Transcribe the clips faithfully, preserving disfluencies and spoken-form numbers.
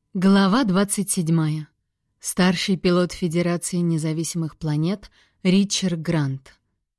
Глава двадцать седьмая. Старший пилот Федерации независимых планет Ричард Грант.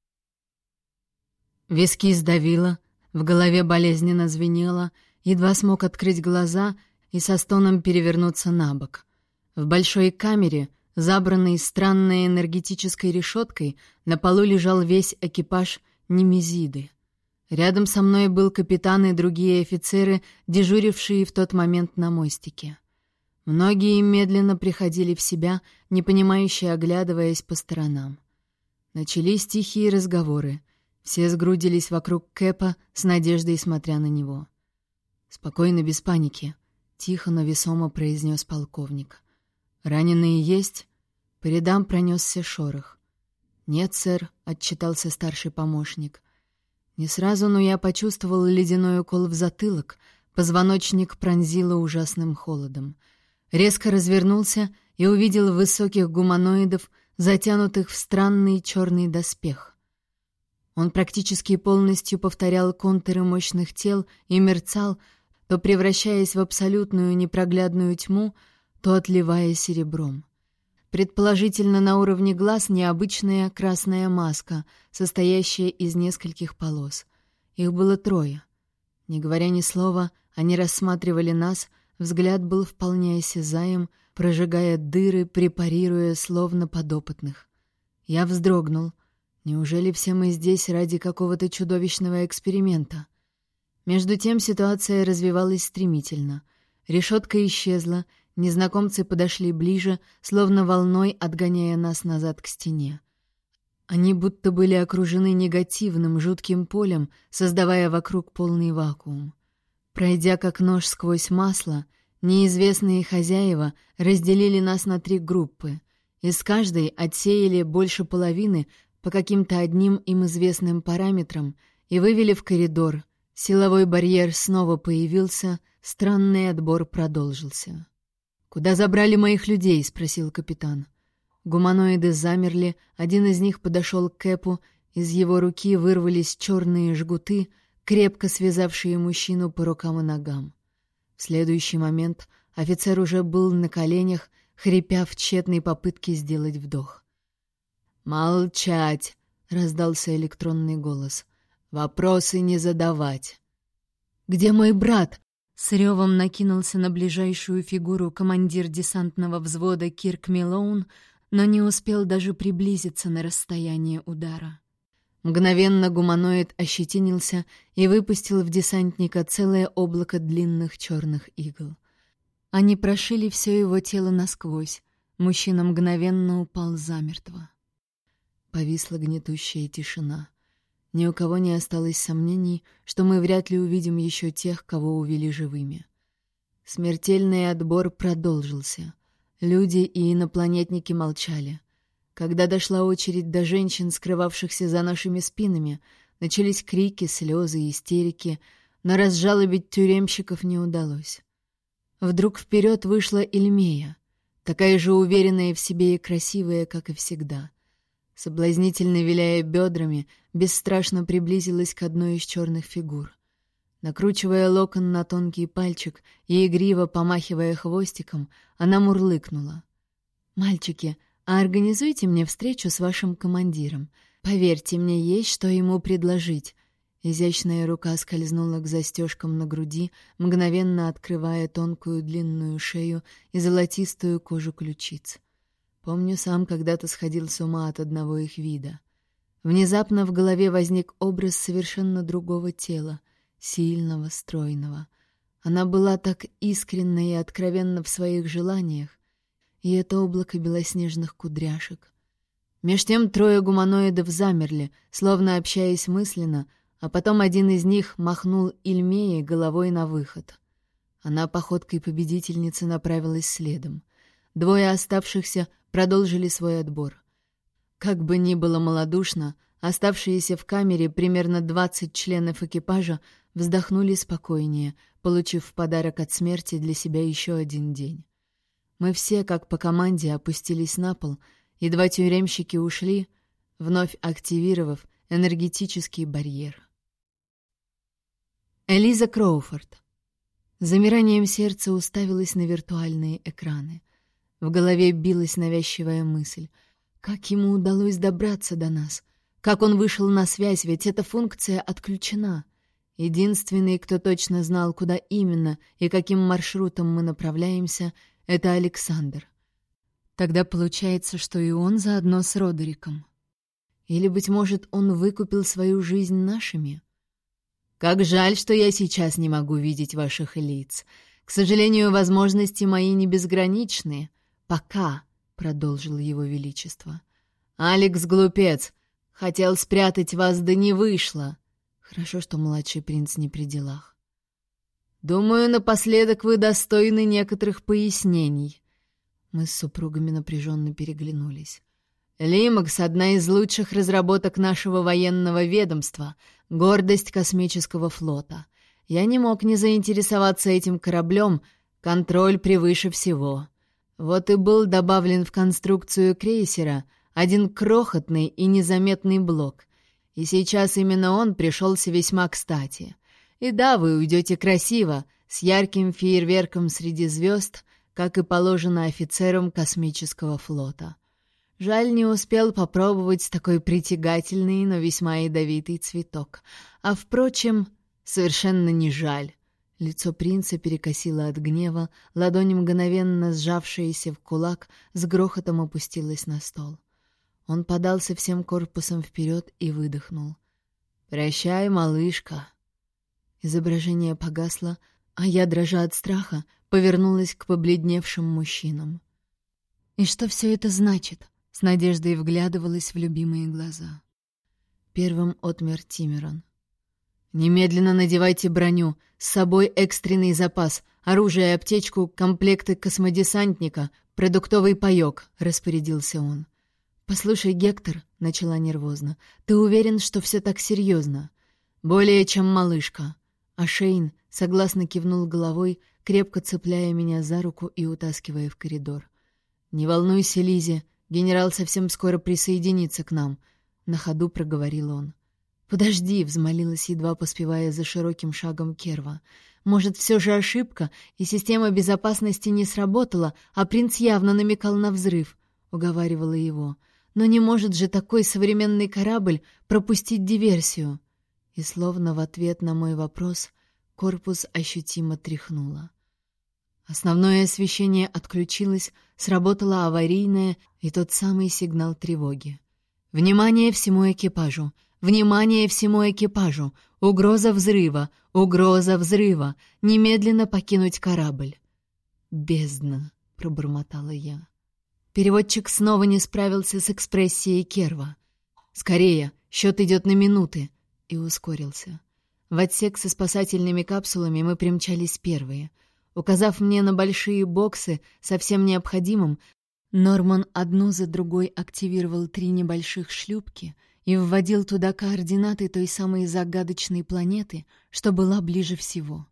Виски сдавило, в голове болезненно звенело, едва смог открыть глаза и со стоном перевернуться на бок. В большой камере, забранной странной энергетической решеткой, на полу лежал весь экипаж Немезиды. Рядом со мной был капитан и другие офицеры, дежурившие в тот момент на мостике. Многие медленно приходили в себя, непонимающе оглядываясь по сторонам. Начались тихие разговоры. Все сгрудились вокруг Кэпа с надеждой, смотря на него. «Спокойно, без паники», — тихо, но весомо произнес полковник. «Раненые есть?» По рядам пронесся шорох. «Нет, сэр», — отчитался старший помощник. Не сразу, но я почувствовал ледяной укол в затылок, позвоночник пронзило ужасным холодом. Резко развернулся и увидел высоких гуманоидов, затянутых в странный черный доспех. Он практически полностью повторял контуры мощных тел и мерцал, то превращаясь в абсолютную непроглядную тьму, то отливая серебром. Предположительно, на уровне глаз необычная красная маска, состоящая из нескольких полос. Их было трое. Не говоря ни слова, они рассматривали нас. Взгляд был вполне осязаем, прожигая дыры, препарируя словно подопытных. Я вздрогнул. Неужели все мы здесь ради какого-то чудовищного эксперимента? Между тем ситуация развивалась стремительно. Решетка исчезла, незнакомцы подошли ближе, словно волной отгоняя нас назад к стене. Они будто были окружены негативным, жутким полем, создавая вокруг полный вакуум. Пройдя как нож сквозь масло, неизвестные хозяева разделили нас на три группы. Из каждой отсеяли больше половины по каким-то одним им известным параметрам и вывели в коридор. Силовой барьер снова появился, странный отбор продолжился. «Куда забрали моих людей?» — спросил капитан. Гуманоиды замерли, один из них подошел к Кэпу, из его руки вырвались черные жгуты, крепко связавшие мужчину по рукам и ногам. В следующий момент офицер уже был на коленях, хрипя в тщетной попытке сделать вдох. «Молчать!» — раздался электронный голос. «Вопросы не задавать!» «Где мой брат?» — с ревом накинулся на ближайшую фигуру командир десантного взвода Кирк Милоун, но не успел даже приблизиться на расстояние удара. Мгновенно гуманоид ощетинился и выпустил в десантника целое облако длинных черных игл. Они прошили все его тело насквозь. Мужчина мгновенно упал замертво. Повисла гнетущая тишина. Ни у кого не осталось сомнений, что мы вряд ли увидим еще тех, кого увели живыми. Смертельный отбор продолжился. Люди и инопланетники молчали. Когда дошла очередь до женщин, скрывавшихся за нашими спинами, начались крики, слезы, истерики, но разжалобить тюремщиков не удалось. Вдруг вперед вышла Ильмея, такая же уверенная в себе и красивая, как и всегда. Соблазнительно виляя бедрами, бесстрашно приблизилась к одной из черных фигур. Накручивая локон на тонкий пальчик и игриво помахивая хвостиком, она мурлыкнула. «Мальчики, а организуйте мне встречу с вашим командиром. Поверьте, мне есть что ему предложить». Изящная рука скользнула к застежкам на груди, мгновенно открывая тонкую длинную шею и золотистую кожу ключиц. Помню, сам когда-то сходил с ума от одного их вида. Внезапно в голове возник образ совершенно другого тела, сильного, стройного. Она была так искренна и откровенна в своих желаниях, и это облако белоснежных кудряшек. Меж тем трое гуманоидов замерли, словно общаясь мысленно, а потом один из них махнул Ильмее головой на выход. Она походкой победительницы направилась следом. Двое оставшихся продолжили свой отбор. Как бы ни было малодушно, оставшиеся в камере примерно двадцать членов экипажа вздохнули спокойнее, получив в подарок от смерти для себя еще один день. Мы все, как по команде, опустились на пол, и два тюремщики ушли, вновь активировав энергетический барьер. Элиза Кроуфорд. С замиранием сердца уставилась на виртуальные экраны. В голове билась навязчивая мысль. Как ему удалось добраться до нас? Как он вышел на связь, ведь эта функция отключена. Единственный, кто точно знал, куда именно и каким маршрутом мы направляемся, — это Александр. Тогда получается, что и он заодно с Родериком. Или, быть может, он выкупил свою жизнь нашими? Как жаль, что я сейчас не могу видеть ваших лиц. К сожалению, возможности мои не безграничны. Пока, — продолжил его величество. Алекс глупец. Хотел спрятать вас, да не вышло. Хорошо, что младший принц не при делах. Думаю, напоследок вы достойны некоторых пояснений. Мы с супругами напряженно переглянулись. «Лимакс — одна из лучших разработок нашего военного ведомства, гордость космического флота. Я не мог не заинтересоваться этим кораблем, контроль превыше всего. Вот и был добавлен в конструкцию крейсера один крохотный и незаметный блок, и сейчас именно он пришелся весьма кстати. И да, вы уйдете красиво, с ярким фейерверком среди звезд, как и положено офицерам космического флота. Жаль, не успел попробовать такой притягательный, но весьма ядовитый цветок. А, впрочем, совершенно не жаль. Лицо принца перекосило от гнева, ладонь, мгновенно сжавшаяся в кулак, с грохотом опустилась на стол. Он подался всем корпусом вперед и выдохнул. «Прощай, малышка». Изображение погасло, а я, дрожа от страха, повернулась к побледневшим мужчинам. «И что все это значит?» — с надеждой вглядывалась в любимые глаза. Первым отмер Тимерон. «Немедленно надевайте броню, с собой экстренный запас, оружие и аптечку, комплекты космодесантника, продуктовый паёк», — распорядился он. «Послушай, Гектор», — начала нервозно, — «ты уверен, что все так серьезно?» «Более чем, малышка». А Шейн согласно кивнул головой, крепко цепляя меня за руку и утаскивая в коридор. «Не волнуйся, Лизи, генерал совсем скоро присоединится к нам», — на ходу проговорил он. «Подожди», — взмолилась, едва поспевая за широким шагом Керва. «Может, все же ошибка, и система безопасности не сработала, а принц явно намекал на взрыв», — уговаривала его. «Но не может же такой современный корабль пропустить диверсию». И словно в ответ на мой вопрос корпус ощутимо тряхнуло. Основное освещение отключилось, сработало аварийное и тот самый сигнал тревоги. «Внимание всему экипажу! Внимание всему экипажу! Угроза взрыва! Угроза взрыва! Немедленно покинуть корабль!» «Бездна!» — пробормотала я. Переводчик снова не справился с экспрессией Керва. «Скорее! Счет идет на минуты!» И ускорился. В отсек со спасательными капсулами мы примчались первые. Указав мне на большие боксы со всем необходимым, Норман одну за другой активировал три небольших шлюпки и вводил туда координаты той самой загадочной планеты, что была ближе всего.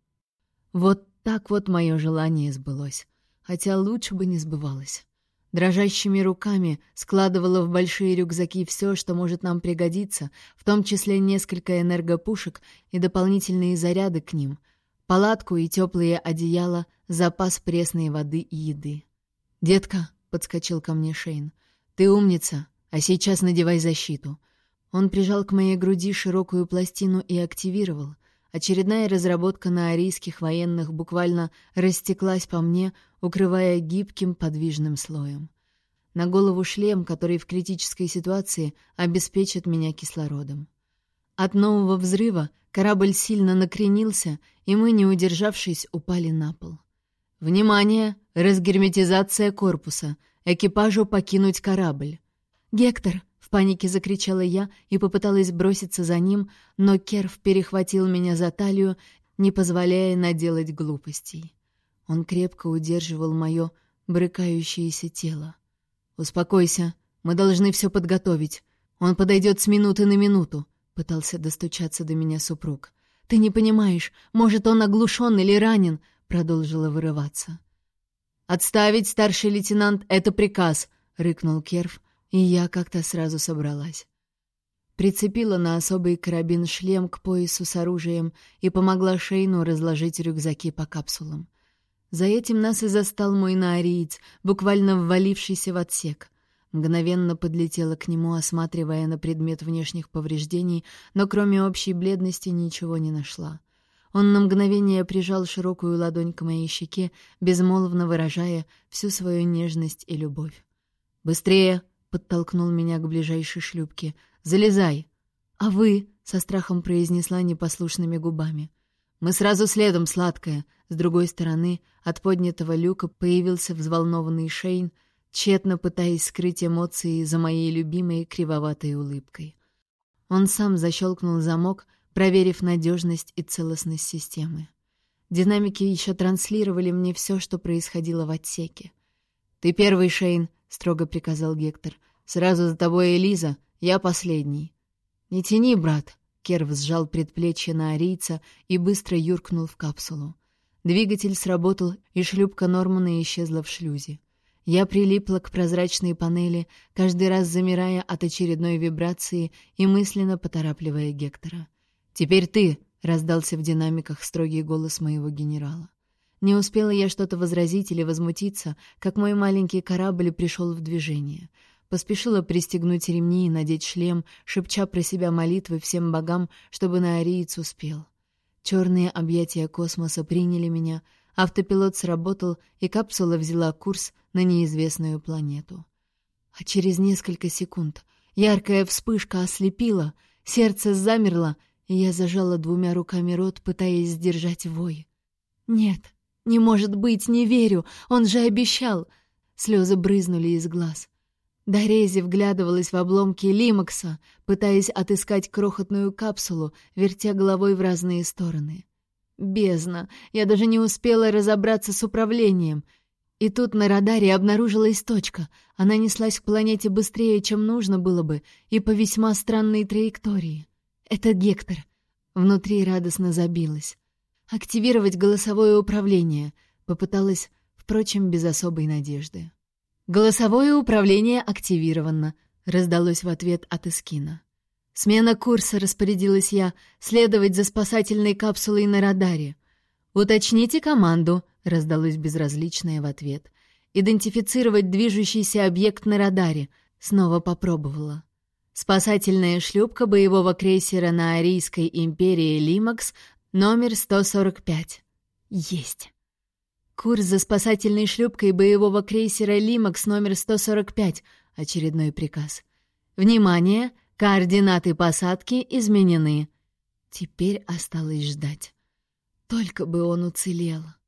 Вот так вот мое желание сбылось, хотя лучше бы не сбывалось. Дрожащими руками складывала в большие рюкзаки все, что может нам пригодиться, в том числе несколько энергопушек и дополнительные заряды к ним, палатку и теплые одеяла, запас пресной воды и еды. «Детка», — подскочил ко мне Шейн, — «ты умница, а сейчас надевай защиту». Он прижал к моей груди широкую пластину и активировал. Очередная разработка наорийских военных буквально растеклась по мне, укрывая гибким подвижным слоем. На голову шлем, который в критической ситуации обеспечит меня кислородом. От нового взрыва корабль сильно накренился, и мы, не удержавшись, упали на пол. «Внимание! Разгерметизация корпуса! Экипажу покинуть корабль!» «Гектор!» — в панике закричала я и попыталась броситься за ним, но Керв перехватил меня за талию, не позволяя наделать глупостей. Он крепко удерживал мое брыкающееся тело. «Успокойся, мы должны все подготовить. Он подойдет с минуты на минуту», — пытался достучаться до меня супруг. «Ты не понимаешь, может, он оглушен или ранен», — продолжила вырываться. «Отставить, старший лейтенант, это приказ», — рыкнул Керв, и я как-то сразу собралась. прицепила на особый карабин шлем к поясу с оружием и помогла Шейну разложить рюкзаки по капсулам. За этим нас и застал мой наариец, буквально ввалившийся в отсек. Мгновенно подлетела к нему, осматривая на предмет внешних повреждений, но кроме общей бледности ничего не нашла. Он на мгновение прижал широкую ладонь к моей щеке, безмолвно выражая всю свою нежность и любовь. «Быстрее!» — подтолкнул меня к ближайшей шлюпке. «Залезай!» «А вы?» — со страхом произнесла непослушными губами. «Мы сразу следом, сладкая!» С другой стороны от поднятого люка появился взволнованный Шейн, тщетно пытаясь скрыть эмоции за моей любимой кривоватой улыбкой. Он сам защелкнул замок, проверив надежность и целостность системы. Динамики еще транслировали мне все, что происходило в отсеке. «Ты первый, Шейн», — строго приказал Гектор. «Сразу за тобой Элиза, я последний». «Не тяни, брат», — Керв сжал предплечье наарийца и быстро юркнул в капсулу. Двигатель сработал, и шлюпка Нормана исчезла в шлюзе. Я прилипла к прозрачной панели, каждый раз замирая от очередной вибрации и мысленно поторапливая Гектора. «Теперь ты!» — раздался в динамиках строгий голос моего генерала. Не успела я что-то возразить или возмутиться, как мой маленький корабль пришел в движение. Поспешила пристегнуть ремни и надеть шлем, шепча про себя молитвы всем богам, чтобы наариец успел. Черные объятия космоса приняли меня, автопилот сработал, и капсула взяла курс на неизвестную планету. А через несколько секунд яркая вспышка ослепила, сердце замерло, и я зажала двумя руками рот, пытаясь сдержать вой. «Нет, не может быть, не верю, он же обещал!» Слезы брызнули из глаз. Дорези вглядывалась в обломки Лимакса, пытаясь отыскать крохотную капсулу, вертя головой в разные стороны. Бездна! Я даже не успела разобраться с управлением. И тут на радаре обнаружилась точка. Она неслась к планете быстрее, чем нужно было бы, и по весьма странной траектории. Это Гектор. Внутри радостно забилось. Активировать голосовое управление. Попыталась, впрочем, без особой надежды. «Голосовое управление активировано», — раздалось в ответ от Искина. «Смена курса», — распорядилась я, — «следовать за спасательной капсулой на радаре». «Уточните команду», — раздалось безразличное в ответ. «Идентифицировать движущийся объект на радаре», — снова попробовала. «Спасательная шлюпка боевого крейсера Наарийской империи «Лимакс», номер сто сорок пять». «Есть». «Курс за спасательной шлюпкой боевого крейсера «Лимакс» номер сто сорок пять», — очередной приказ. «Внимание! Координаты посадки изменены». Теперь осталось ждать. Только бы он уцелел.